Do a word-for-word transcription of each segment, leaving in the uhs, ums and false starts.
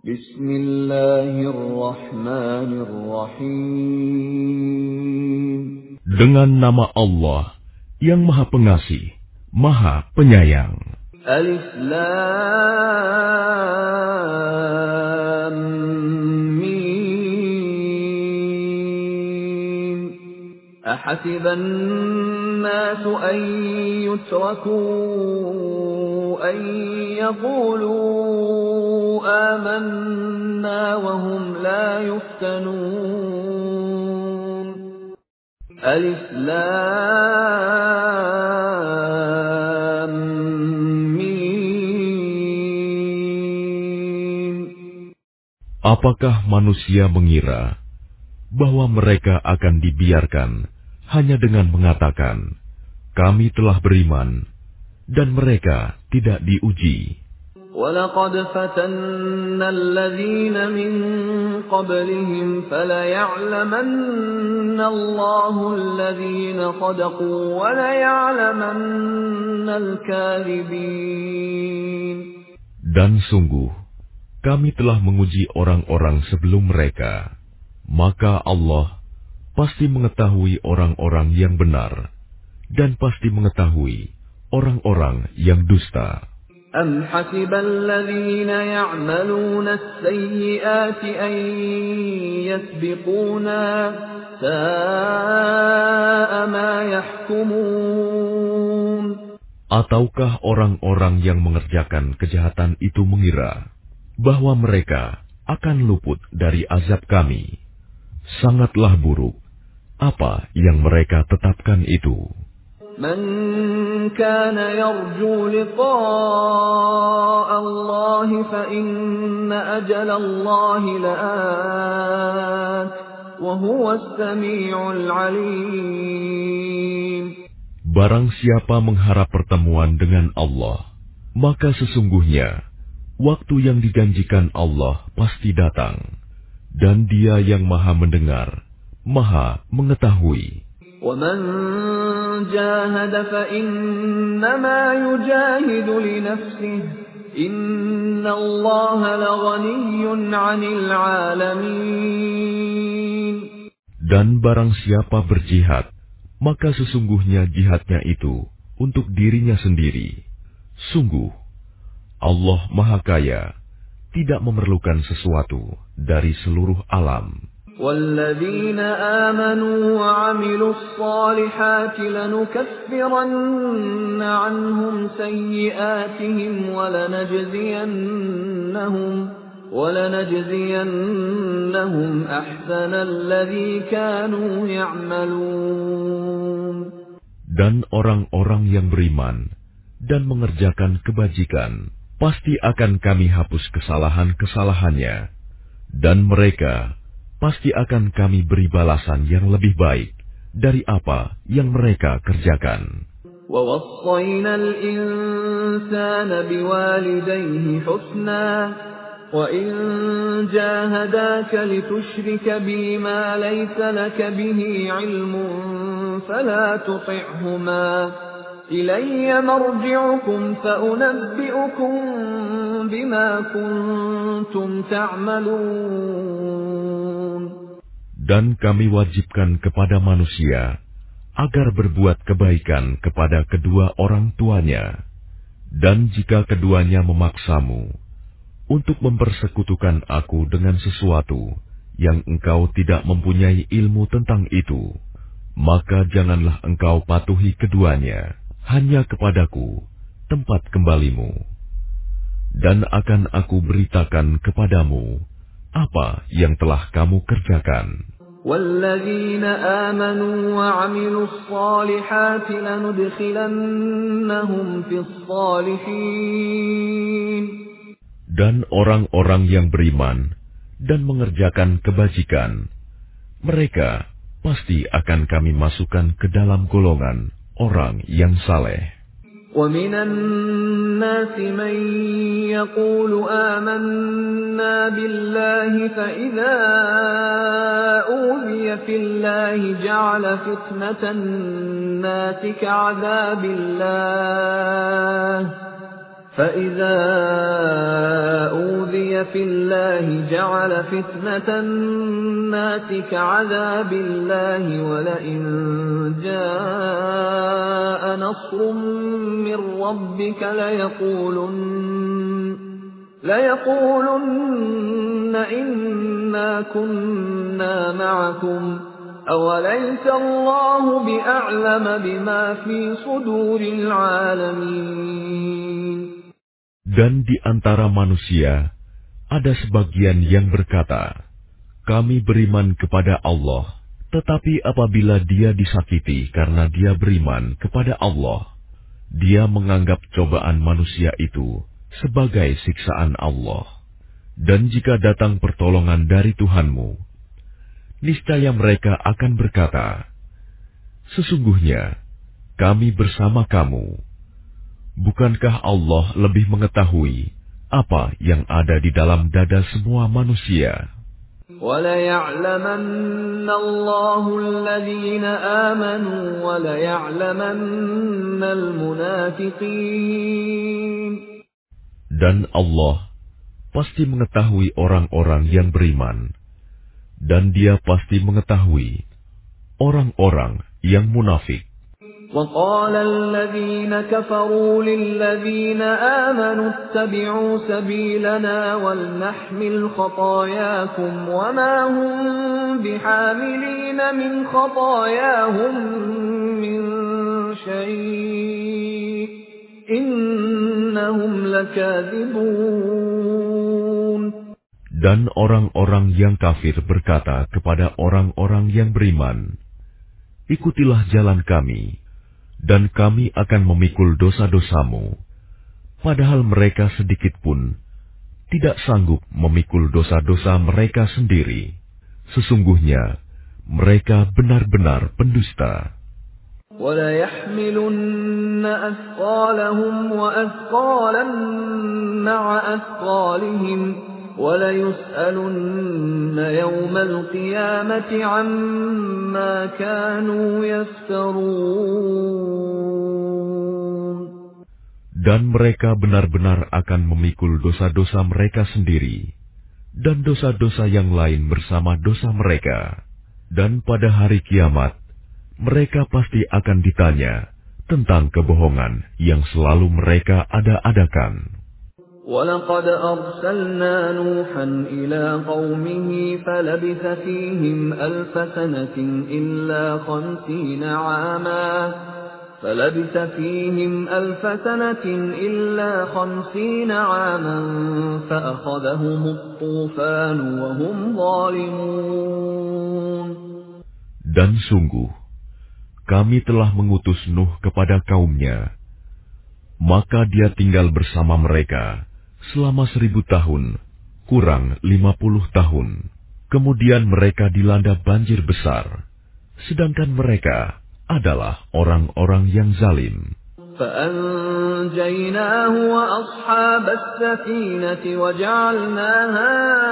Bismillahirrahmanirrahim. Dengan nama Allah yang Maha Pengasih, Maha Penyayang. Alif Lam Mim. Ahasiban nasu an yutraku an yaqulu amanna wa hum la yuftanun. Alif Lam Mim. Apakah manusia mengira bahwa mereka akan dibiarkan hanya dengan mengatakan, kami telah beriman, dan mereka tidak diuji? وَلَقَدْ فَتَنَّا الَّذِينَ مِنْ قَبْلِهِمْ فَلَيَعْلَمَنَّ اللَّهُ الَّذِينَ صَدَقُوا وَلَيَعْلَمَنَّ الْكَاذِبِينَ. Dan sungguh, kami telah menguji orang-orang sebelum mereka, maka Allah pasti mengetahui orang-orang yang benar, dan pasti mengetahui orang-orang yang dusta. أَمْ حَسِبَ الَّذِينَ يَعْمَلُونَ السَّيِّئَاتِ أَن يَسْبِقُونَا سَاءَ مَا يَحْكُمُونَ. Ataukah orang-orang yang mengerjakan kejahatan itu mengira bahwa mereka akan luput dari azab kami? Sangatlah buruk apa yang mereka tetapkan itu. من كان يرجو لقاء الله فإن أجل الله لآت وهو السميع العليم. Barang siapa mengharap pertemuan dengan Allah, maka sesungguhnya waktu yang dijanjikan Allah pasti datang, dan Dia yang Maha Mendengar, Maha Mengetahui. وَمَنْ جَاهَدَ فَإِنَّمَا يُجَاهِدُ لِنَفْسِهِ إِنَّ اللَّهَ لَغَنِيٌّ عَنِ الْعَالَمِينَ. Dan barang siapa berjihad, maka sesungguhnya jihadnya itu untuk dirinya sendiri. Sungguh, Allah Maha Kaya, tidak memerlukan sesuatu dari seluruh alam. وَالَّذِينَ آمَنُوا وَعَمِلُوا الصَّالِحَاتِ لَنُكَفِّرَنَّ عَنْهُمْ سَيِّئَاتِهِمْ وَلَنَجْزِيَنَّهُمْ وَلَنَجْزِيَنَّهُمْ أَحْسَنَ الَّذِي كَانُوا يَعْمَلُونَ. Dan orang-orang yang beriman dan mengerjakan kebajikan, pasti akan kami hapus kesalahan-kesalahannya, dan mereka pasti akan kami beri balasan yang lebih baik dari apa yang mereka kerjakan. وَوَصَّيْنَا الْإِنسَانَ بِوَالِدَيْهِ حُسْنًا وَإِنْ جَاهَدَاكَ لِتُشْرِكَ بِي مَا لَيْسَ لَكَ بِهِ عِلْمٌ فَلَا تُطِعْهُمَا إِلَيَّ مَرْجِعُكُمْ فَأُنَبِّئُكُم بِمَا كُنتُمْ تَعْمَلُونَ. Dan kami wajibkan kepada manusia agar berbuat kebaikan kepada kedua orang tuanya, dan jika keduanya memaksamu untuk mempersekutukan aku dengan sesuatu yang engkau tidak mempunyai ilmu tentang itu, maka janganlah engkau patuhi keduanya, hanya kepadaku tempat kembalimu, dan akan aku beritakan kepadamu apa yang telah kamu kerjakan. وَالَّذِينَ آمَنُوا وَعَمِلُوا الصَّالِحَاتِ لَنُدْخِلَنَّهُمْ فِي الصَّالِحِينَ. Dan orang-orang yang beriman dan mengerjakan kebajikan, mereka pasti akan kami masukkan ke dalam golongan orang yang saleh. وَمِنَ النَّاسِ مَن يَقُولُ آمَنَّا بِاللَّهِ فَإِذَا أُوذِيَ فِي اللَّهِ جَعَلَ فِتْنَةَ النَّاسِ كَعَذَابِ اللَّهِ فإذا أوذي في الله جعل فتنة الناس كعذاب الله ولئن جاء نصر من ربك ليقولن ليقولن إنا كنا معكم أوليس الله بأعلم بما في صدور العالمين. Dan di antara manusia ada sebagian yang berkata, kami beriman kepada Allah, tetapi apabila dia disakiti karena dia beriman kepada Allah, dia menganggap cobaan manusia itu sebagai siksaan Allah. Dan jika datang pertolongan dari Tuhanmu, niscaya mereka akan berkata, sesungguhnya kami bersama kamu. Bukankah Allah lebih mengetahui apa yang ada di dalam dada semua manusia? وَلَيَعْلَمَنَّ اللَّهُ الَّذِينَ آمَنُوا وَلَيَعْلَمَنَّ الْمُنَافِقِينَ. Dan Allah pasti mengetahui orang-orang yang beriman, dan Dia pasti mengetahui orang-orang yang munafik. وَقَالَ الَّذِينَ كَفَرُوا لِلَّذِينَ آمَنُوا اتَّبِعُوا سَبِيلَنَا وَلْنَحْمِلْ خَطَايَاكُمْ وَمَا هُمْ بِحَامِلِينَ مِنْ خَطَايَاهُمْ مِنْ شَيْءٍ إِنَّهُمْ لَكَاذِبُونَ. Dan orang-orang yang kafir berkata kepada orang-orang yang beriman, ikutilah jalan kami, dan kami akan memikul dosa-dosamu, padahal mereka sedikit pun tidak sanggup memikul dosa-dosa mereka sendiri. Sesungguhnya mereka benar-benar pendusta. وَلَيَحْمِلُنَّ أَثْقَالَهُمْ وَأَثْقَالًا مَعَ أَثْقَالِهِمْ وَلَيُسْأَلُنَّ يَوْمَ الْقِيَامَةِ عَمَّا كَانُوا يَفْتَرُونَ. Dan mereka benar-benar akan memikul dosa-dosa mereka sendiri, dan dosa-dosa yang lain bersama dosa mereka. Dan pada hari kiamat, mereka pasti akan ditanya tentang kebohongan yang selalu mereka ada-adakan. وَلَقَدْ أَرْسَلْنَا نُوحًا إِلَى قَوْمِهِ فَلَبِثَ فِيهِمْ أَلْفَ سَنَةٍ إِلَّا خَمْسِينَ عَامًا فَلَبِثَ فِيهِمْ أَلْفَ سَنَةٍ إِلَّا خَمْسِينَ عَامًا فَأَخَذَهُمُ الطُّوفَانُ وَهُمْ ظَالِمُونَ. Dan sungguh, kami telah mengutus Nuh kepada kaumnya, maka dia tinggal bersama mereka selama seribu tahun, kurang lima puluh tahun. Kemudian mereka dilanda banjir besar, sedangkan mereka adalah orang-orang yang zalim. فَأَنْجَيْنَاهُ وَأَصْحَابَ السَّفِينَةِ وَجَعَلْنَاهَا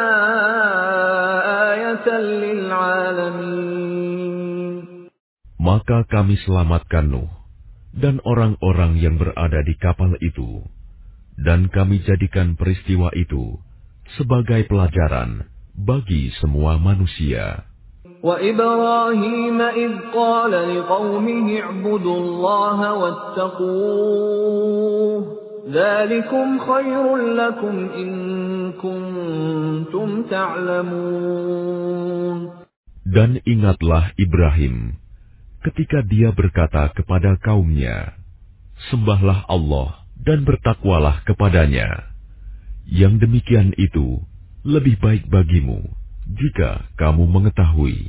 آيَةً لِلْعَالَمِينَ. Maka kami selamatkan Nuh dan orang-orang yang berada di kapal itu, dan kami jadikan peristiwa itu sebagai pelajaran bagi semua manusia. وَإِبْرَاهِيمَ إِذْ قَالَ لِقَوْمِهِ اعْبُدُوا اللَّهَ وَاتَّقُوهُ ذَلِكُمْ خَيْرٌ لَكُمْ إِن كُنتُمْ تَعْلَمُونَ. Dan ingatlah Ibrahim ketika dia berkata kepada kaumnya, sembahlah Allah dan bertakwalah kepadanya. Yang demikian itu lebih baik bagimu jika kamu mengetahui.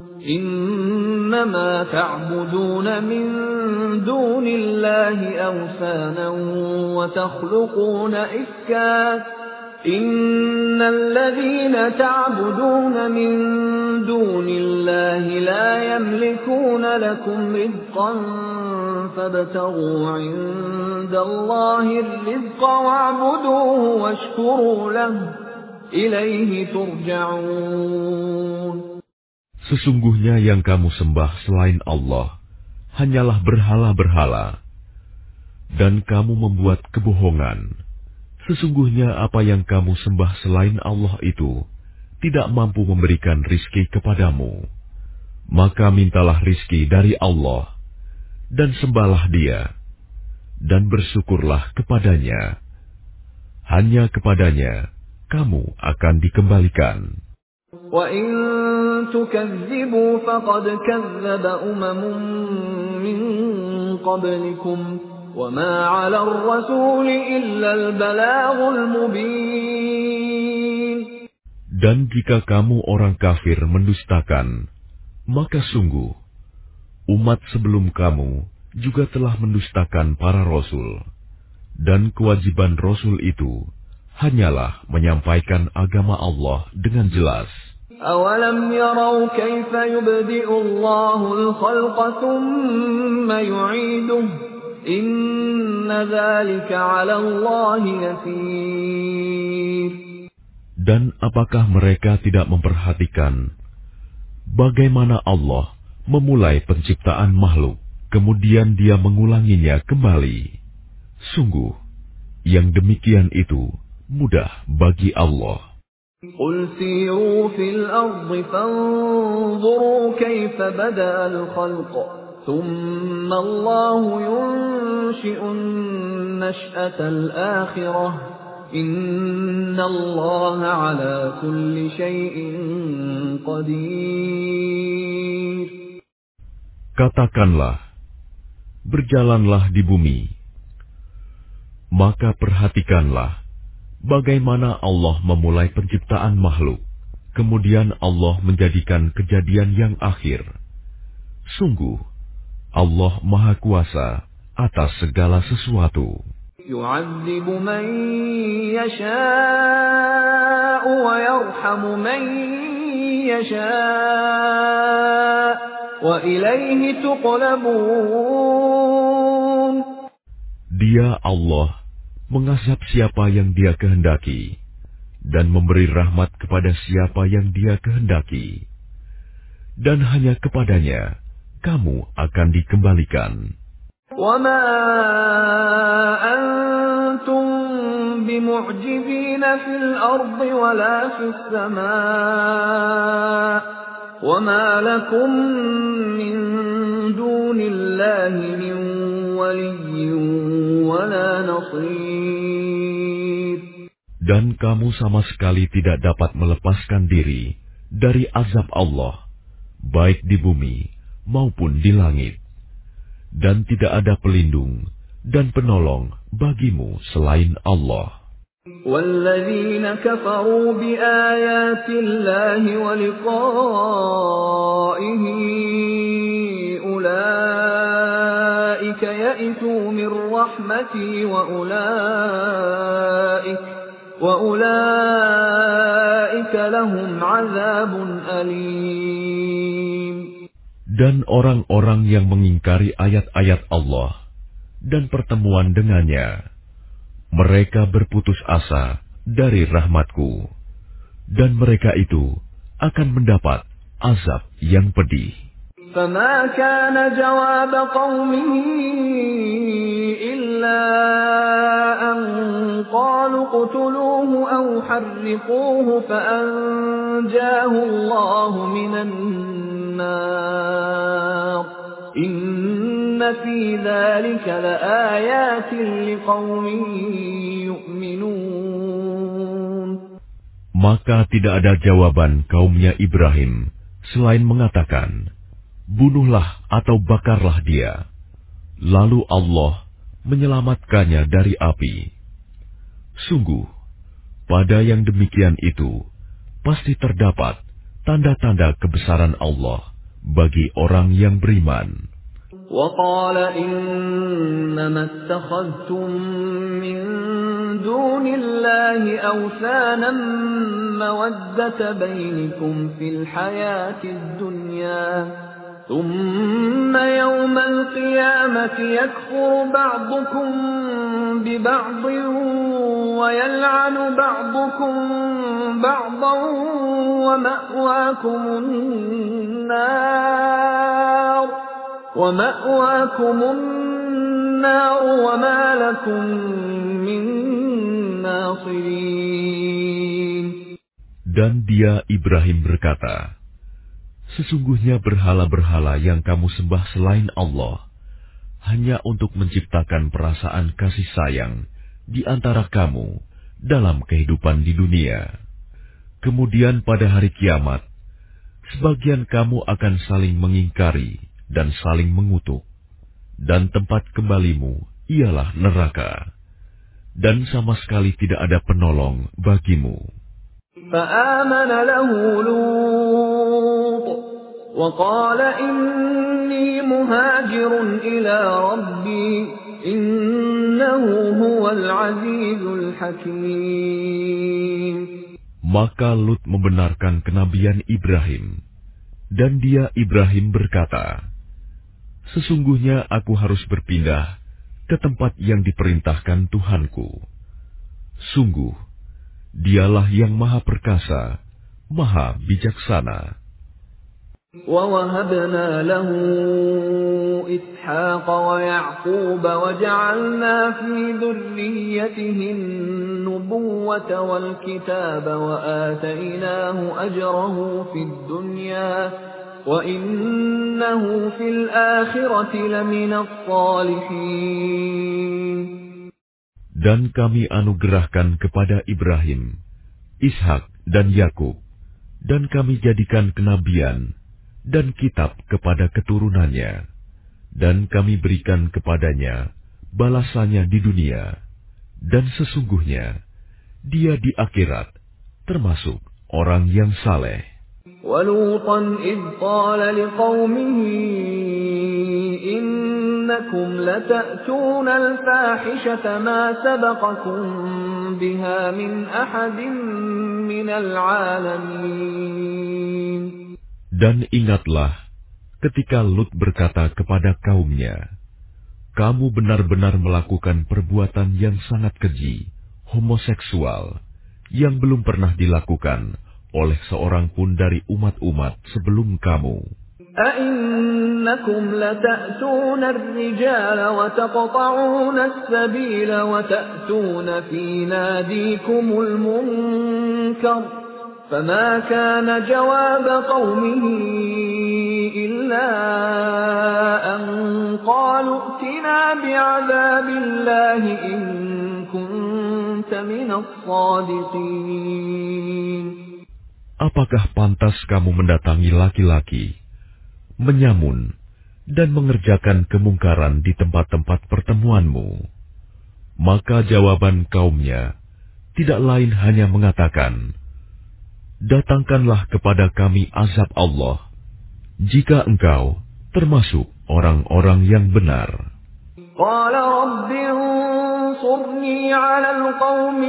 إنما تعبدون من دون الله أوثانا وتخلقون إفكا إن الذين تعبدون من دون الله لا يملكون لكم رزقا فابتغوا عند الله الرزق واعبدوه واشكروا له إليه ترجعون. Sesungguhnya yang kamu sembah selain Allah hanyalah berhala-berhala, dan kamu membuat kebohongan Sesungguhnya apa yang kamu sembah selain Allah itu tidak mampu memberikan rizki kepadamu. Maka mintalah rizki dari Allah, dan sembahlah Dia, dan bersyukurlah kepadanya. Hanya kepadanya kamu akan dikembalikan. وَإِن تُكَذِّبُوا فَقَدْ كَذَّبَ أُمَمٌ مِّن قَبْلِكُمْ وَمَا عَلَى الرَّسُولِ إِلَّا الْبَلَاغُ الْمُبِينُ. Dan jika kamu orang kafir mendustakan, maka sungguh umat sebelum kamu juga telah mendustakan para rasul, dan kewajiban rasul itu hanyalah menyampaikan agama Allah dengan jelas. أَوَلَمْ يَرَوْا كَيْفَ يُبْدِئُ اللَّهُ الْخَلْقَ ثُمَّ يُعِيدُهُ إِنَّ ذَلِكَ عَلَى اللَّهِ يَسِيرٌ. Dan apakah mereka tidak memperhatikan bagaimana Allah memulai penciptaan makhluk, kemudian Dia mengulanginya kembali? Sungguh, yang demikian itu mudah bagi Allah. قُلْ سِيرُوا فِي الْأَرْضِ فَانظُرُوا كَيْفَ بَدَأَ الْخَلْقَ ثُمَّ اللَّهُ يُنشِئُ النَّشْأَةَ الْآخِرَةَ إِنَّ اللَّهَ عَلَى كُلِّ شَيْءٍ قَدِيرٌ. Katakanlah, berjalanlah di bumi, maka perhatikanlah bagaimana Allah memulai penciptaan makhluk, kemudian Allah menjadikan kejadian yang akhir. Sungguh, Allah Maha Kuasa atas segala sesuatu. يُعَذِّبُ مَن يَشَاءُ وَيَرْحَمُ مَن يَشَاءُ وَإِلَيْهِ تُقْلَبُونَ. Dia Allah mengazab siapa yang Dia kehendaki dan memberi rahmat kepada siapa yang Dia kehendaki, dan hanya kepadanya kamu akan dikembalikan. وَمَا أَنْتُمْ بِمُعْجِزِينَ فِي الْأَرْضِ وَلَا فِي السَّمَاءِ وَمَا لَكُمْ مِنْ دُونِ اللَّهِ مِنْ وَلِيٍّ وَلَا نَصِيرٍ. Dan kamu sama sekali tidak dapat melepaskan diri dari azab Allah, baik di bumi maupun di langit. Dan tidak ada pelindung dan penolong bagimu selain Allah. وَالَّذِينَ كَفَرُوا بِآيَاتِ اللَّهِ وَلِقَائِهِ أُولَئِكَ يَئِسُوا مِن رَّحْمَتِي وَأُولَئِكَ وَأُولَئِكَ لَهُمْ عَذَابٌ أَلِيمٌ. Dan orang-orang yang mengingkari ayat-ayat Allah dan pertemuan dengannya, mereka berputus asa dari rahmatku, dan mereka itu akan mendapat azab yang pedih. فَمَا كَانَ جَوَابَ قَوْمِهِ إِلَّا أَن قَالُوا اقْتُلُوهُ أَوْ حَرِّقُوهُ فَأَنجَاهُ اللَّهُ مِنَ النَّارِ إِنَّ فِي ذَلِكَ لَآيَاتٍ لِقَوْمٍ يُؤْمِنُونَ. Maka tidak ada jawaban kaumnya Ibrahim selain mengatakan, bunuhlah atau bakarlah dia, lalu Allah menyelamatkannya dari api. Sungguh, pada yang demikian itu pasti terdapat tanda-tanda kebesaran Allah bagi orang yang beriman. وَقَالَ إِنَّمَا اتَّخَذْتُم مِّن دُونِ اللَّهِ أَوْثَانًا مَّوَدَّةَ بَيْنِكُمْ فِي الْحَيَاةِ الدُّنْيَا ثُمَّ يَوْمَ الْقِيَامَةِ يَكْفُرُ بَعْضُكُم بِبَعْضٍ وَيَلْعَنُ بَعْضُكُم بَعْضًا وَمَأْوَاكُمُ النَّارُ وَمَأْوَاكُمُ النَّارُ وَمَا لَكُم مِّن النَّاصِرِينَ. Dan dia Ibrahim berkata, sesungguhnya berhala-berhala yang kamu sembah selain Allah hanya untuk menciptakan perasaan kasih sayang di antara kamu dalam kehidupan di dunia. Kemudian pada hari kiamat, sebagian kamu akan saling mengingkari dan saling mengutuk, dan tempat kembalimu ialah neraka, dan sama sekali tidak ada penolong bagimu. فآمن له لوط وقال إني مهاجر إلى ربي إنه هو العزيز الحكيم. Maka Lut membenarkan kenabian Ibrahim, dan dia Ibrahim berkata, sesungguhnya aku harus berpindah ke tempat yang diperintahkan Tuhanku. Sungguh, Dialah yang Maha Perkasa, Maha Bijaksana. وَوَهَبْنَا لَهُ إِسْحَاقَ وَيَعْقُوبَ وَجَعَلْنَا فِي ذُرِّيَّتِهِ النُّبُوَّةَ وَالْكِتَابَ وَآتَيْنَاهُ أَجْرَهُ فِي الدُّنْيَا وَإِنَّهُ فِي الْآخِرَةِ لَمِنَ الصَّالِحِينَ. Dan kami anugerahkan kepada Ibrahim, Ishak dan Yakub, dan kami jadikan kenabian dan kitab kepada keturunannya, dan kami berikan kepadanya balasannya di dunia, dan sesungguhnya dia di akhirat termasuk orang yang saleh. وَلُوطًا إِذْ قَالَ لِقَوْمِهِ إِنَّكُمْ لَتَأْتُونَ الْفَاحِشَةَ مَا سَبَقَكُم بِهَا مِنْ أَحَدٍ مِنَ الْعَالَمِينَ. Dan ingatlah ketika Lut berkata kepada kaumnya, kamu benar-benar melakukan perbuatan yang sangat keji, homoseksual, yang belum pernah dilakukan oleh seorang pun dari umat-umat sebelum kamu. أَإِنَّكُمْ لَتَأْتُونَ الرِّجَالَ وَتَقْطَعُونَ السَّبِيلَ وَتَأْتُونَ فِي نَادِيكُمُ الْمُنكَرَ فَمَا كَانَ جَوَابَ قَوْمِهِ إِلَّا أَن قَالُوا ائْتِنَا بِعَذَابِ اللَّهِ إِن كُنتَ مِنَ الصَّادِقِينَ. Apakah pantas kamu mendatangi laki-laki, menyamun, dan mengerjakan kemungkaran di tempat-tempat pertemuanmu? Maka jawaban kaumnya tidak lain hanya mengatakan, datangkanlah kepada kami azab Allah, jika engkau termasuk orang-orang yang benar. قَالَ رَبِّ انصُرْنِي عَلَى الْقَوْمِ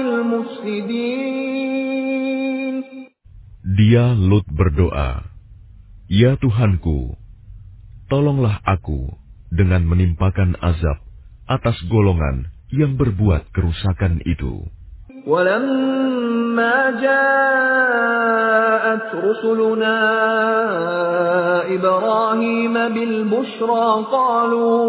الْمُفْسِدِينَ. Dia Lut berdoa, ya Tuhanku, tolonglah aku dengan menimpakan azab atas golongan yang berbuat kerusakan itu. وَلَمَّا جَاءَتْ رُسُلُنَا إِبْرَاهِيمَ بِالْبُشْرَى قَالُوا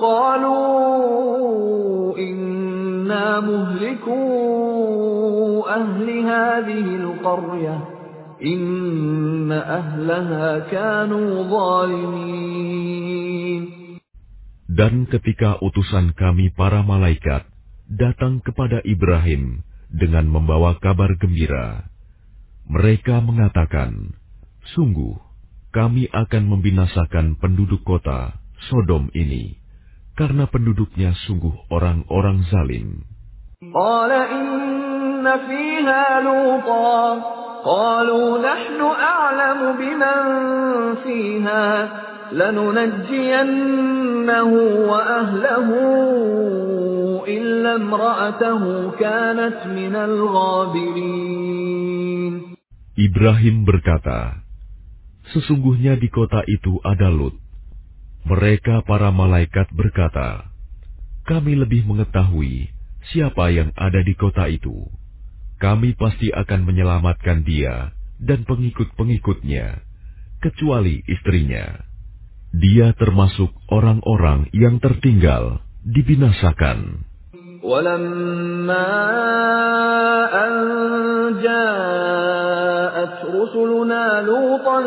قَالُوا إِنَّا مُهْلِكُو أَهْلِ هَذِهِ الْقَرْيَةِ إِنَّ أَهْلَهَا كَانُوا ظَالِمِينَ. Dan ketika utusan kami para malaikat datang kepada Ibrahim dengan membawa kabar gembira, mereka mengatakan, sungguh kami akan membinasakan penduduk kota Sodom ini, karena penduduknya sungguh orang-orang zalim. قَالَ إِنَّ فِيهَا لُوطًا قَالُوا نَحْنُ أَعْلَمُ بِمَنْ فِيهَا لَنُنَجِّيَنَّهُ وَأَهْلَهُ إِلَّا امْرَأَتَهُ كَانَتْ مِنَ الْغَابِرِينَ. Ibrahim berkata, sesungguhnya di kota itu ada Lut. Mereka para malaikat berkata, kami lebih mengetahui siapa yang ada di kota itu. Kami pasti akan menyelamatkan dia dan pengikut-pengikutnya, kecuali istrinya. Dia termasuk orang-orang yang tertinggal, dibinasakan. ولما أن جاءت رسلنا لوطا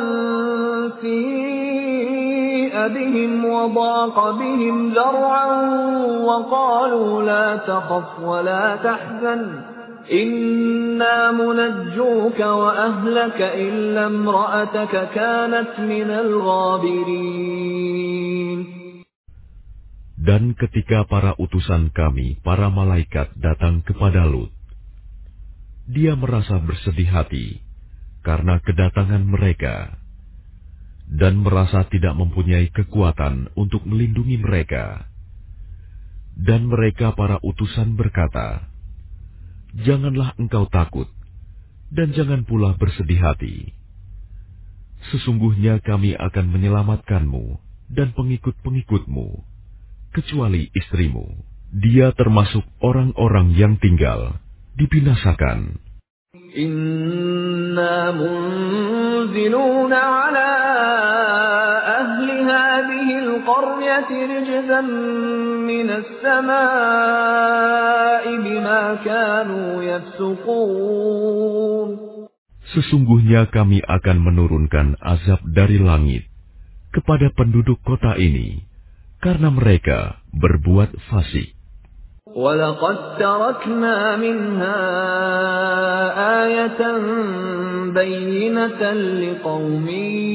سيء بهم وضاق بهم ذرعا وقالوا لا تخف ولا تحزن إنا منجوك وأهلك إلا امرأتك كانت من الغابرين. Dan ketika para utusan kami, para malaikat datang kepada Lut, dia merasa bersedih hati karena kedatangan mereka, dan merasa tidak mempunyai kekuatan untuk melindungi mereka. Dan mereka para utusan berkata, "Janganlah engkau takut, dan jangan pula bersedih hati. Sesungguhnya kami akan menyelamatkanmu dan pengikut-pengikutmu, kecuali istrimu. Dia termasuk orang-orang yang tinggal, dibinasakan. Inna munziluna ala ahli hadhihi al-qaryati rijzan minas samaa'i bima kanu yafsuqun. Sesungguhnya kami akan menurunkan azab dari langit kepada penduduk kota ini, karena mereka berbuat fasik. وَلَقَدْ تَرَكْنَا مِنْهَا آيَةً بَيِّنَةً لِقَوْمٍ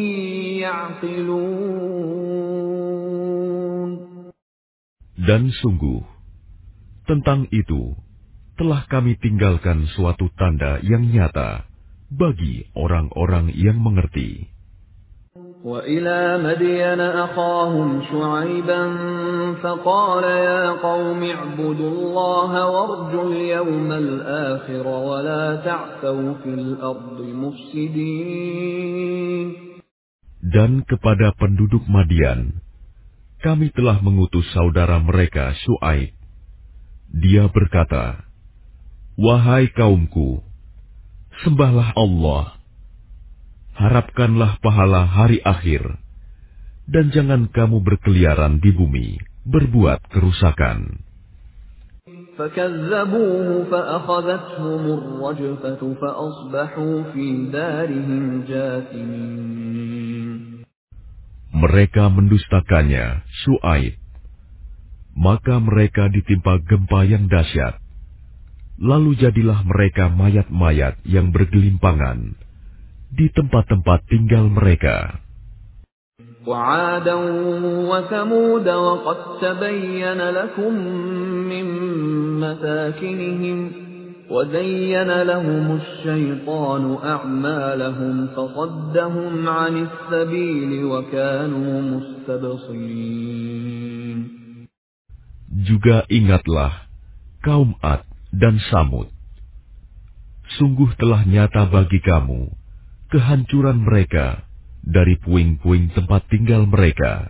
يَعْقِلُونَ. Dan sungguh, tentang itu telah kami tinggalkan suatu tanda yang nyata bagi orang-orang yang mengerti. وَإِلَى مَدْيَنَ أَخَاهُمْ شُعَيْبًا فَقَالَ يَا قَوْمِ اعْبُدُوا اللَّهَ وَارْجُوا الْيَوْمَ الْآخِرَ وَلَا تَعْثَوْا فِي الْأَرْضِ مُفْسِدِينَ. Dan kepada penduduk Madian, kami telah mengutus saudara mereka Syuaib. Dia berkata, "Wahai kaumku, sembahlah Allah, harapkanlah pahala hari akhir, dan jangan kamu berkeliaran di bumi, berbuat kerusakan." فَكَذَّبُوهُ فَأَخَذَتْهُمُ الرَّجْفَةُ فَأَصْبَحُوا فِي دَارِهِمْ جَاثِمِينَ. Mereka mendustakannya, Syuaib, maka mereka ditimpa gempa yang dahsyat. Lalu jadilah mereka mayat-mayat yang bergelimpangan di tempat-tempat tinggal mereka. وَعَادًا وَثَمُودَ وَقَدْ تَبَيَّنَ لَكُم مِّن مَّسَاكِنِهِمْ وَزَيَّنَ لَهُمُ الشَّيْطَانُ أَعْمَالَهُمْ فَصَدَّهُمْ عَنِ السَّبِيلِ وَكَانُوا مُسْتَبْصِرِينَ. Juga ingatlah kaum Ad dan Samud. Sungguh telah nyata bagi kamu kehancuran mereka dari puing-puing tempat tinggal mereka.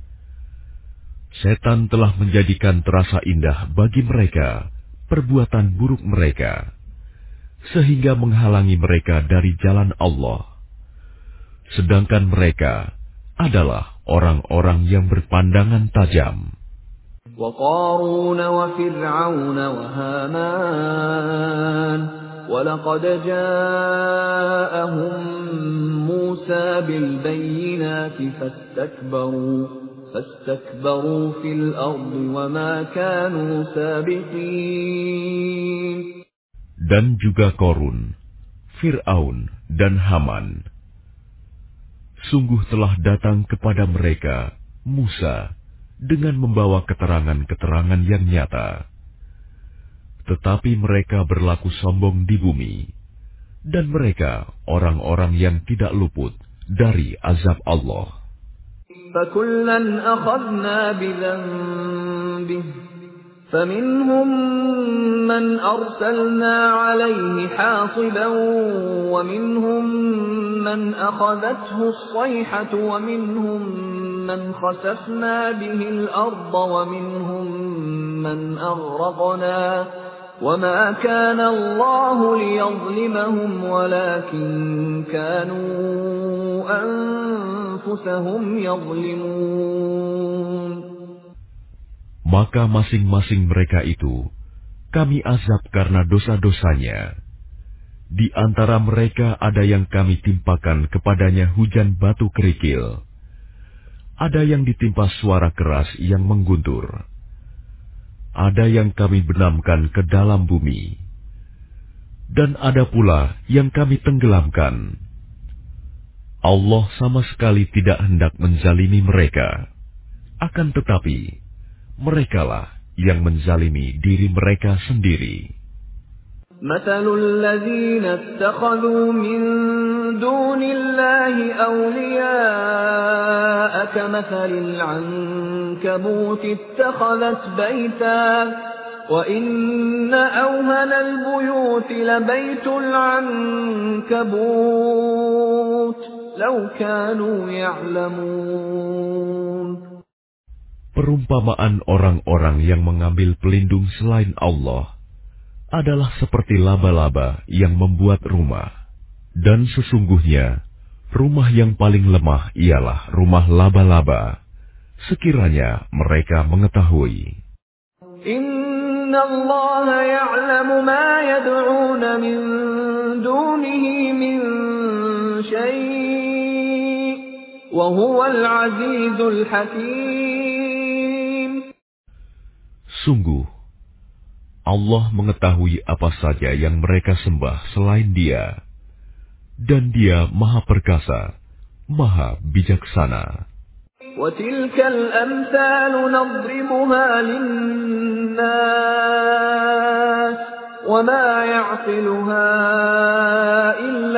Setan telah menjadikan terasa indah bagi mereka perbuatan buruk mereka, sehingga menghalangi mereka dari jalan Allah. Sedangkan mereka adalah orang-orang yang berpandangan tajam. وَقَارُونَ وَفِرْعَوْنَ وَهَامَانَ وَلَقَدْ جَاءَهُم مُّوسَى بِالْبَيِّنَاتِ فَاسْتَكْبَرُوا فَاسْتَكْبَرُوا فِي الْأَرْضِ وَمَا كَانُوا سَابِقِينَ. Dan juga Korun, Fir'aun, dan Haman. Sungguh telah datang kepada mereka Musa dengan membawa keterangan-keterangan yang nyata. Tetapi mereka berlaku sombong di bumi, dan mereka orang-orang yang tidak luput dari azab Allah. فَكُلًّا أَخَذْنَا بِذَنبِهِ فَمِنْهُم مَّنْ أَرْسَلْنَا عَلَيْهِ حَاصِبًا وَمِنْهُم مَّنْ أَخَذَتْهُ الصَّيْحَةُ وَمِنْهُم مَّنْ خَسَفْنَا بِهِ الْأَرْضَ وَمِنْهُم مَّنْ أَغْرَقْنَا وَمَا كَانَ اللَّهُ لِيَظْلِمَهُمْ وَلَكِن كَانُوا أَنفُسَهُمْ يَظْلِمُونَ. Maka masing-masing mereka itu kami azab karena dosa-dosanya. Di antara mereka ada yang kami timpakan kepadanya hujan batu kerikil. Ada yang ditimpa suara keras yang mengguntur. Ada yang kami benamkan ke dalam bumi. Dan ada pula yang kami tenggelamkan. Allah sama sekali tidak hendak menzalimi mereka. Akan tetapi, merekalah yang menzalimi diri mereka sendiri. مثل الذين اتخذوا من دون الله أولياء كمثل العنكبوت اتخذت بيتا وإن أوهن البيوت لبيت العنكبوت لو كانوا يعلمون. Perumpamaan orang-orang yang mengambil pelindung selain Allah adalah seperti laba-laba yang membuat rumah. Dan sesungguhnya, rumah yang paling lemah ialah rumah laba-laba, sekiranya mereka mengetahui. Inna Allah ya'lamu ma yad'una min dunihi min syai' wa huwal azizul hakim. Sungguh, Allah mengetahui apa saja yang mereka sembah selain Dia, dan Dia Maha Perkasa, Maha Bijaksana. وَتِلْكَ الْأَمْثَالُ نَضْرِبُهَا لِلنَّاسِ وَمَا يَعْقِلُهَا إِلَّا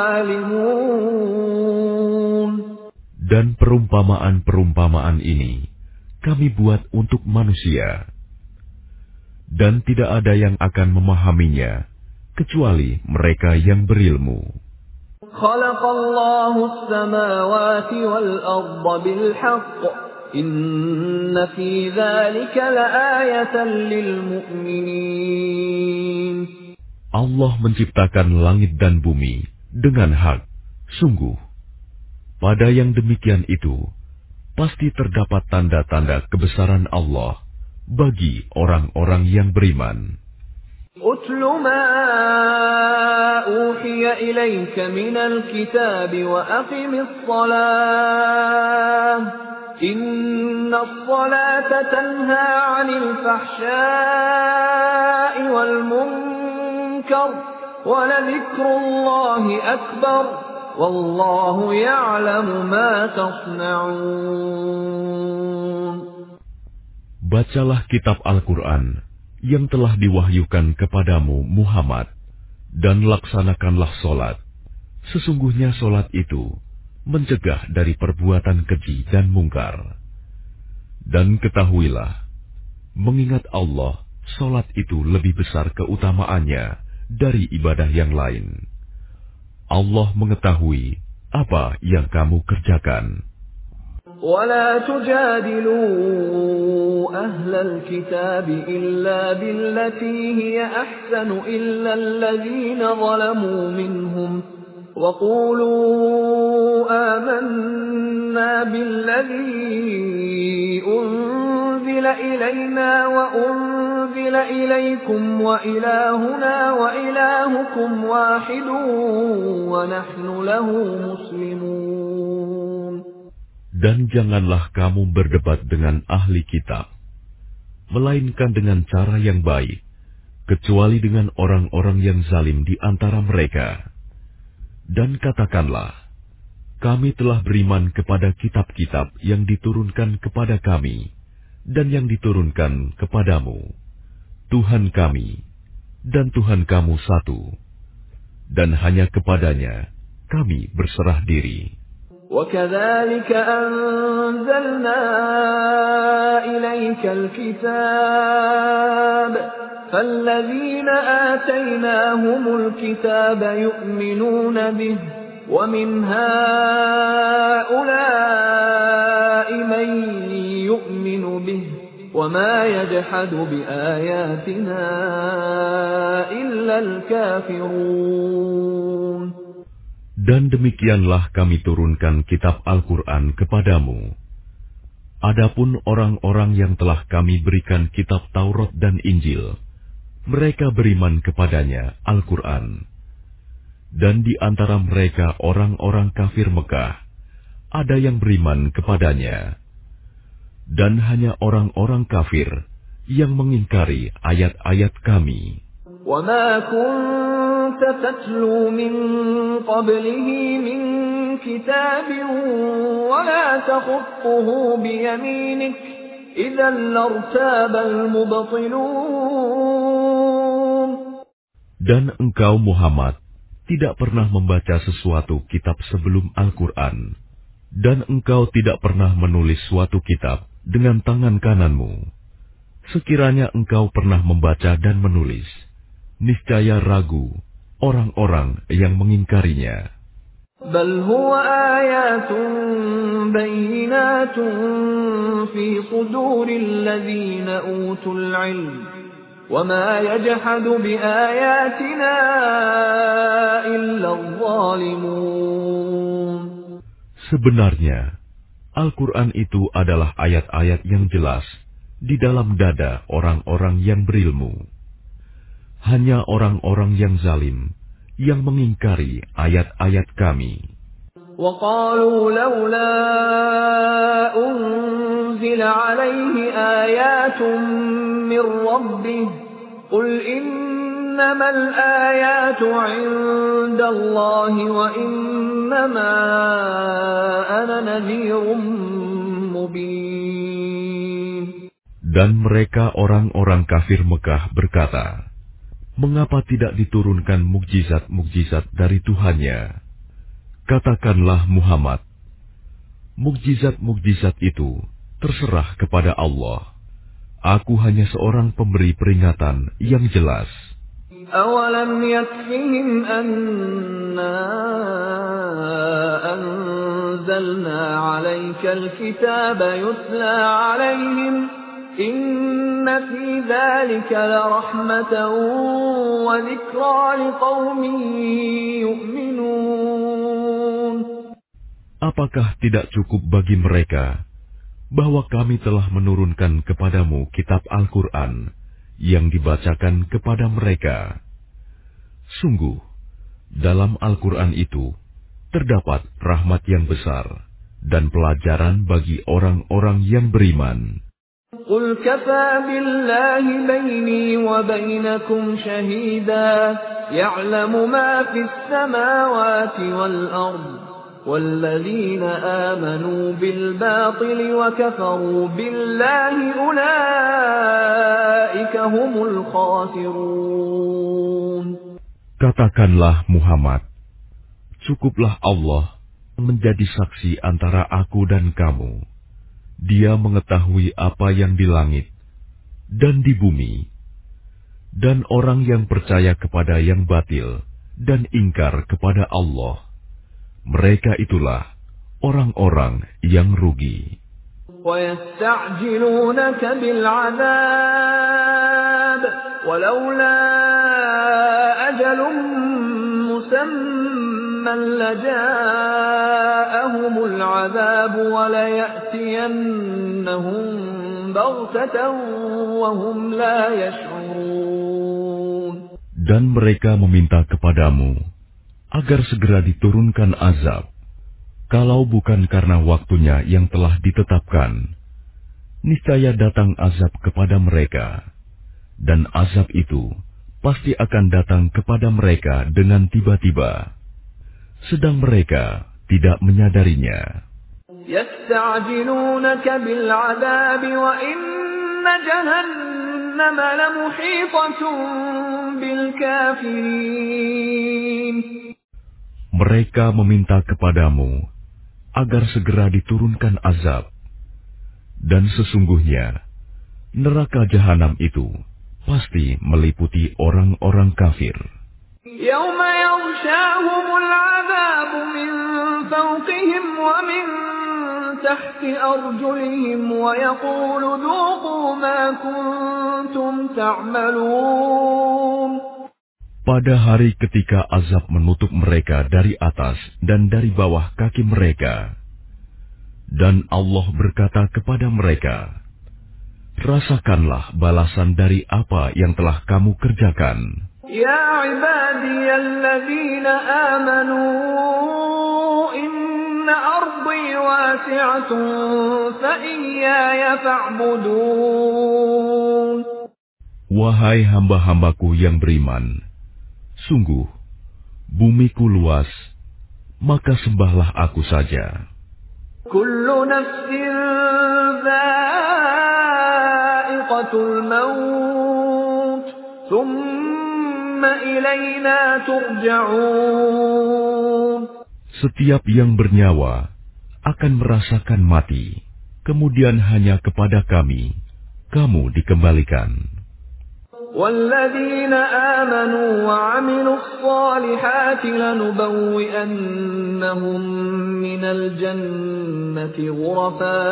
الْعَالِمُونَ. Dan perumpamaan-perumpamaan ini kami buat untuk manusia. Dan tidak ada yang akan memahaminya, kecuali mereka yang berilmu. Khalaqallahu as-samawati wal-ardha bil-haqq, inna fi dzalika la'ayatan lil-mu'minin. Allah menciptakan langit dan bumi dengan hak. Sungguh, pada yang demikian itu, pasti terdapat tanda-tanda kebesaran Allah bagi orang-orang yang beriman. Utlu ma uhiya ilayka minal kitab wa aqimis salah. Innas salata tanha 'anil fahsya'i wal munkar wa ladhikrullahi akbar. Wallahu ya'lamu ma tasna'un. Bacalah kitab Al-Quran yang telah diwahyukan kepadamu Muhammad, dan laksanakanlah solat. Sesungguhnya solat itu mencegah dari perbuatan keji dan mungkar. Dan ketahuilah, mengingat Allah, solat itu lebih besar keutamaannya dari ibadah yang lain. Allah mengetahui apa yang kamu kerjakan. ولا تجادلوا أهل الكتاب إلا بالتي هي أحسن إلا الذين ظلموا منهم وقولوا آمنا بالذي أنزل إلينا وأنزل إليكم وإلهنا وإلهكم واحد ونحن له مسلمون. Dan janganlah kamu berdebat dengan ahli kitab, melainkan dengan cara yang baik, kecuali dengan orang-orang yang zalim di antara mereka. Dan katakanlah, kami telah beriman kepada kitab-kitab yang diturunkan kepada kami, dan yang diturunkan kepadamu. Tuhan kami, dan Tuhan kamu satu, dan hanya kepadanya kami berserah diri. وَكَذَلِكَ أَنزَلْنَا إِلَيْكَ الْكِتَابَ فَالَّذِينَ آتَيْنَاهُمُ الْكِتَابَ يُؤْمِنُونَ بِهِ وَمِنْ هَؤُلَاءِ مَن يُؤْمِنُ بِهِ وَمَا يَجْحَدُ بِآيَاتِنَا إِلَّا الْكَافِرُونَ. Dan demikianlah kami turunkan kitab Al-Quran kepadamu. Adapun orang-orang yang telah kami berikan kitab Taurat dan Injil, mereka beriman kepadanya, Al-Quran. Dan di antara mereka orang-orang kafir Mekah, ada yang beriman kepadanya. Dan hanya orang-orang kafir yang mengingkari ayat-ayat kami. وَمَا كُنْتَ تَتْلُو مِنْ قَبْلِهِ مِنْ كِتَابٍ وَلَا تَخُطُّهُ بِيَمِينِكَ إِذًا لَارْتَابَ الْمُبْطِلُونَ. Dan engkau Muhammad tidak pernah membaca sesuatu kitab sebelum Al-Quran, dan engkau tidak pernah menulis suatu kitab dengan tangan kananmu. Sekiranya engkau pernah membaca dan menulis, niscaya ragu orang-orang yang mengingkarinya. بَلْ هُوَ آيَاتٌ بَيِّنَاتٌ فِي صُدُورِ الَّذِينَ أُوتُوا الْعِلْمَ وَمَا يَجْحَدُ بِآيَاتِنَا إِلَّا الظَّالِمُونَ. Sebenarnya, Al-Quran itu adalah ayat-ayat yang jelas di dalam dada orang-orang yang berilmu. Hanya orang-orang yang zalim yang mengingkari ayat-ayat kami. وَقَالُوا لَوْلَا أُنْزِلَ عَلَيْهِ آيَاتٌ مِّن رَّبِّهِ قُلْ إِنَّمَا الْآيَاتُ عِندَ اللَّهِ وَإِنَّمَا أَنَا نَذِيرٌ مُّبِينٌ. Dan mereka orang-orang kafir Mekah berkata, mengapa tidak diturunkan mukjizat-mukjizat dari Tuhannya? Katakanlah Muhammad, mukjizat-mukjizat itu terserah kepada Allah. Aku hanya seorang pemberi peringatan yang jelas. أَوَلَمْ يَكْفِهِمْ أَنَّا أَنزَلْنَا عَلَيْكَ الْكِتَابَ يُتْلَى عَلَيْهِمْ إِنَّ فِي ذَلِكَ لَرَحْمَةً وَذِكْرَى لِقَوْمٍ يُؤْمِنُونَ. Apakah tidak cukup bagi mereka bahwa kami telah menurunkan kepadamu kitab Al-Quran yang dibacakan kepada mereka? Sungguh, dalam Al-Quran itu terdapat rahmat yang besar dan pelajaran bagi orang-orang yang beriman. قُلْ كَفَى بِاللَّهِ بَيْنِي وَبَيْنَكُمْ شَهِيدًا يَعْلَمُ مَا فِي السَّمَاوَاتِ وَالْأَرْضِ وَالَّذِينَ آمَنُوا بِالْبَاطِلِ وَكَفَرُوا بِاللَّهِ أُولَئِكَ هُمُ الْخَاسِرُونَ. Katakanlah Muhammad, cukuplah Allah menjadi saksi antara aku dan kamu. Dia mengetahui apa yang di langit dan di bumi. Dan orang yang percaya kepada yang batil dan ingkar kepada Allah, mereka itulah orang-orang yang rugi. وَيَسْتَعْجِلُونَكَ بِالْعَذَابِ وَلَوْلَا أَجَلٌ مُّسَمًّى لَّجَاءَهُمُ الْعَذَابُ وَلَيَأْتِيَنَّهُم بَغْتَةً وَهُمْ لَا يَشْعُرُونَ. Dan mereka meminta kepadamu agar segera diturunkan azab. Kalau bukan karena waktunya yang telah ditetapkan, niscaya datang azab kepada mereka, dan azab itu pasti akan datang kepada mereka dengan tiba-tiba, sedang mereka tidak menyadarinya. يَسْتَعْجِلُونَكَ بِالْعَذَابِ وَإِنَّ جَهَنَّمَ لَمُحِيطَةٌ بِالْكَافِرِينَ. Mereka meminta kepadamu agar segera diturunkan azab, dan sesungguhnya neraka jahanam itu pasti meliputi orang-orang kafir. يَوْمَ يَغْشَاهُمُ الْعَذَابُ مِنْ فَوْقِهِمْ وَمِنْ تَحْتِ أَرْجُلِهِمْ وَيَقُولُ ذُوقُوا مَا كُنْتُمْ تَعْمَلُونَ. Pada hari ketika azab menutup mereka dari atas dan dari bawah kaki mereka, dan Allah berkata kepada mereka, rasakanlah balasan dari apa yang telah kamu kerjakan. Ya ibadiyalladzina amanu inna ardi wasi'atun fa iyaya fa'budun. Wahai hamba-hambaku yang beriman, sungguh bumiku luas, maka sembahlah aku saja. Kullu nafsin dha'iqatul maut, thumma ilayna turja'un. Setiap yang bernyawa akan merasakan mati, kemudian hanya kepada kami kamu dikembalikan. وَالَّذِينَ آمَنُوا وَعَمِلُوا الصَّالِحَاتِ لَنُبَوِّئَنَّهُم مِّنَ الْجَنَّةِ غُرَفًا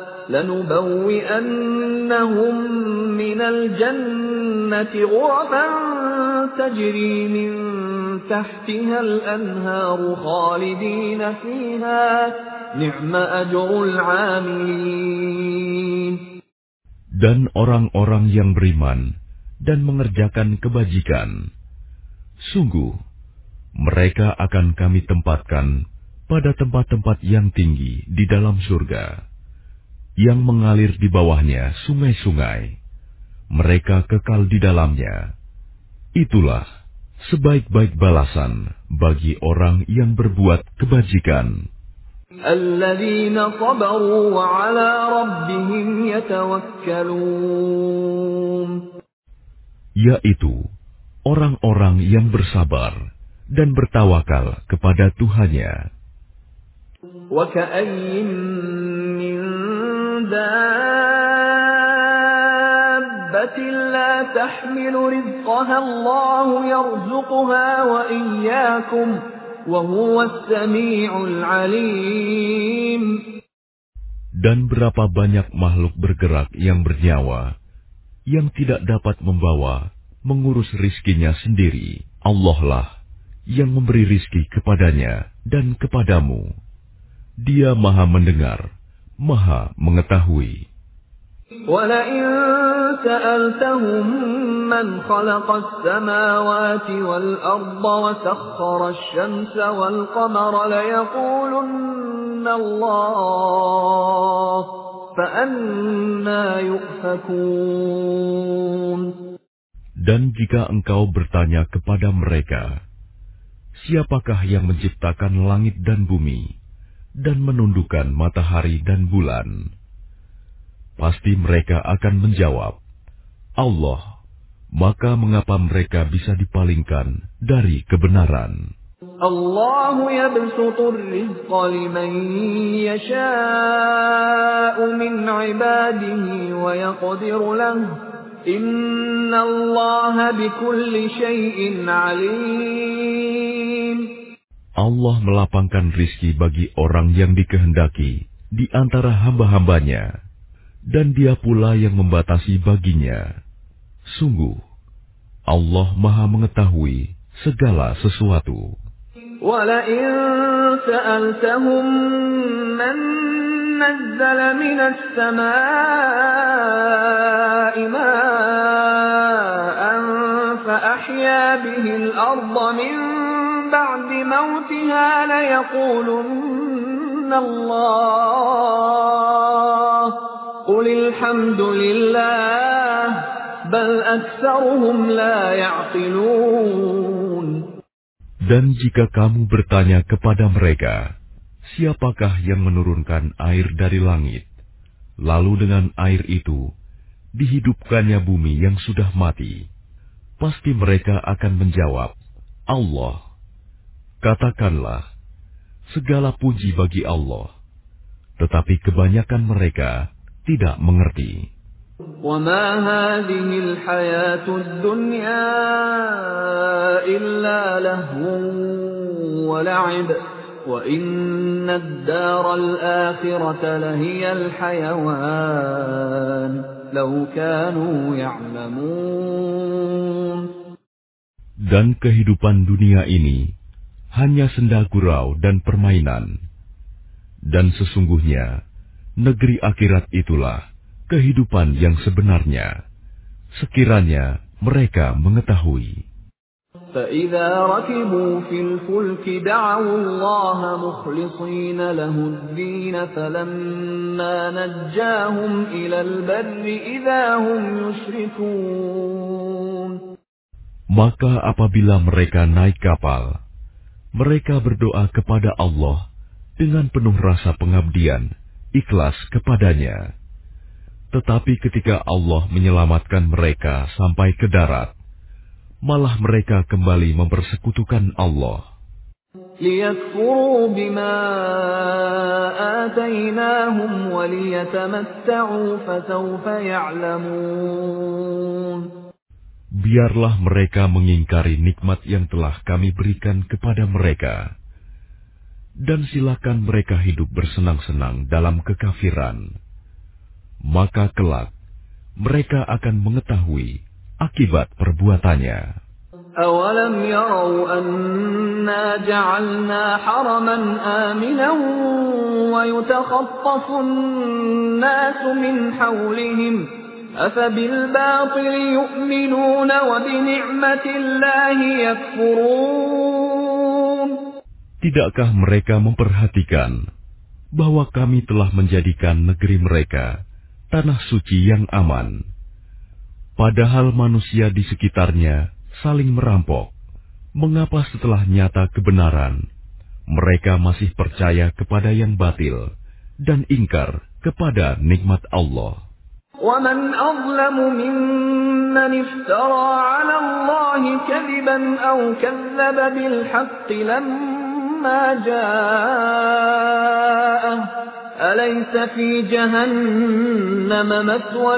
لَنُبَوِّئَنَّهُم مِّنَ الْجَنَّةِ غُرَفًا تَجْرِي مِن تَحْتِهَا الْأَنْهَارُ خَالِدِينَ فِيهَا نِعْمَ أَجْرُ الْعَامِلِينَ. Dan orang-orang yang beriman dan mengerjakan kebajikan, sungguh mereka akan kami tempatkan pada tempat-tempat yang tinggi di dalam surga, yang mengalir di bawahnya sungai-sungai. Mereka kekal di dalamnya. Itulah sebaik-baik balasan bagi orang yang berbuat kebajikan. Alladzina sabaru wa ala rabbihim yatawakkalun. Yaitu orang-orang yang bersabar dan bertawakal kepada Tuhannya. Wa ka'ayyin min dabbatin la tahmilu rizqaha Allahu yarzuquha wa iyyakum wa huwas sami'ul 'alim. Dan berapa banyak makhluk bergerak yang bernyawa yang tidak dapat membawa, mengurus rizkinya sendiri. Allah lah yang memberi rizki kepadanya dan kepadamu. Dia maha mendengar, maha mengetahui. وَلَئِن سَأَلْتَهُم مَّنْ خَلَقَ السَّمَاوَاتِ وَالْأَرْضَ وَسَخَّرَ الشَّمْسَ وَالْقَمَرَ لَيَقُولُنَّ اللَّهُ فَأَنَّىٰ يُؤْفَكُونَ. Dan jika engkau bertanya kepada mereka, siapakah yang menciptakan langit dan bumi dan menundukkan matahari dan bulan? Pasti mereka akan menjawab, Allah. Maka mengapa mereka bisa dipalingkan dari kebenaran? Allahu yabsutur rizqa liman yasha'u min ibadihi wa yaqdiru lahu. Inna Allaha bikulli syai'in alim. Allah melapangkan rizki bagi orang yang dikehendaki di antara hamba-hambanya, dan Dia pula yang membatasi baginya. Sungguh, Allah Maha mengetahui segala sesuatu. وَلَئِن سَأَلْتَهُم مَّن نَّزَّلَ مِنَ السَّمَاءِ مَاءً فَأَحْيَا بِهِ الْأَرْضَ مِن بَعْدِ مَوْتِهَا لَيَقُولُنَّ اللَّهُ قُلِ الْحَمْدُ لِلَّهِ بَلْ أَكْثَرُهُمْ لَا يَعْقِلُونَ. Dan jika kamu bertanya kepada mereka, siapakah yang menurunkan air dari langit, lalu dengan air itu dihidupkannya bumi yang sudah mati, pasti mereka akan menjawab, Allah. Katakanlah, segala puji bagi Allah, tetapi kebanyakan mereka tidak mengerti. وَمَا هَٰذِهِ الْحَيَاةُ الدُّنْيَا إِلَّا لَهْوٌ وَلَعِبٌ وَإِنَّ الدَّارَ الْآخِرَةَ لَهِيَ الْحَيَوَانُ لَوْ كَانُوا يَعْلَمُونَ. Dan kehidupan dunia ini hanya senda gurau dan permainan. Dan sesungguhnya negeri akhirat itulah kehidupan yang sebenarnya, sekiranya mereka mengetahui. فَإِذَا رَكِبُوا فِي الْفُلْكِ دَعَوُا اللَّهَ مُخْلِصِينَ لَهُ الدِّينَ فَلَمَّا نَجَّاهُمْ إِلَى الْبَرِّ إِذَا هُمْ يُشْرِكُونَ. Maka apabila mereka naik kapal, mereka berdoa kepada Allah dengan penuh rasa pengabdian, ikhlas kepadanya. Tetapi ketika Allah menyelamatkan mereka sampai ke darat, malah mereka kembali mempersekutukan Allah. لِيَكْفُرُوا بِمَا آتَيْنَاهُمْ وَلِيَتَمَتَّعُوا فَسَوْفَ يَعْلَمُونَ. Biarlah mereka mengingkari nikmat yang telah kami berikan kepada mereka, dan silakan mereka hidup bersenang-senang dalam kekafiran. Maka kelak mereka akan mengetahui akibat perbuatannya. أَوَلَمْ يَرَوْا أَنَّا جَعَلْنَا حَرَمًا آمِنًا وَيُتَخَطَّفُ النَّاسُ مِنْ حَوْلِهِمْ أَفَبِالْبَاطِلِ يُؤْمِنُونَ وَبِنِعْمَةِ اللَّهِ يَكْفُرُونَ. Tidakkah mereka memperhatikan bahwa kami telah menjadikan negeri mereka tanah suci yang aman, padahal manusia di sekitarnya saling merampok? Mengapa setelah nyata kebenaran, mereka masih percaya kepada yang batil dan ingkar kepada nikmat Allah? وَمَنْ أَظْلَمُ مِمَّنِ افْتَرَى عَلَى اللَّهِ كَذِبًا أَوْ كَذَّبَ بِالْحَقِّ لَمَّا جَاءَهُ أَلَيْسَ فِي جَهَنَّمَ مَثْوًى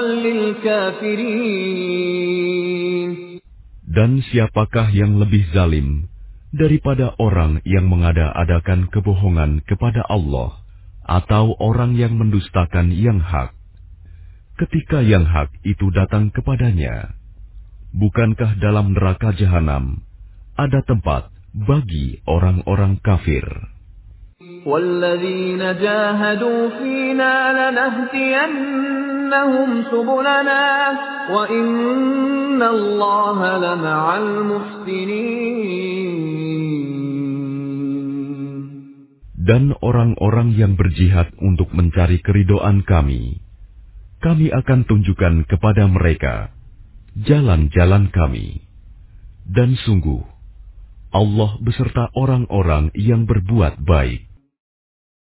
لِلْكَافِرِينَ. Dan siapakah yang lebih zalim daripada orang yang mengada-adakan kebohongan kepada Allah atau orang yang mendustakan yang hak ketika yang hak itu datang kepadanya? Bukankah dalam neraka jahanam ada tempat bagi orang-orang kafir? وَالَّذِينَ جَاهَدُوا فِينَا لَنَهْدِيَنَّهُمْ سُبُلَنَا وَإِنَّ اللَّهَ لَمَعَ الْمُحْسِنِينَ. Dan orang-orang yang berjihad untuk mencari keridhaan kami, kami akan tunjukkan kepada mereka jalan-jalan kami. Dan sungguh, Allah beserta orang-orang yang berbuat baik.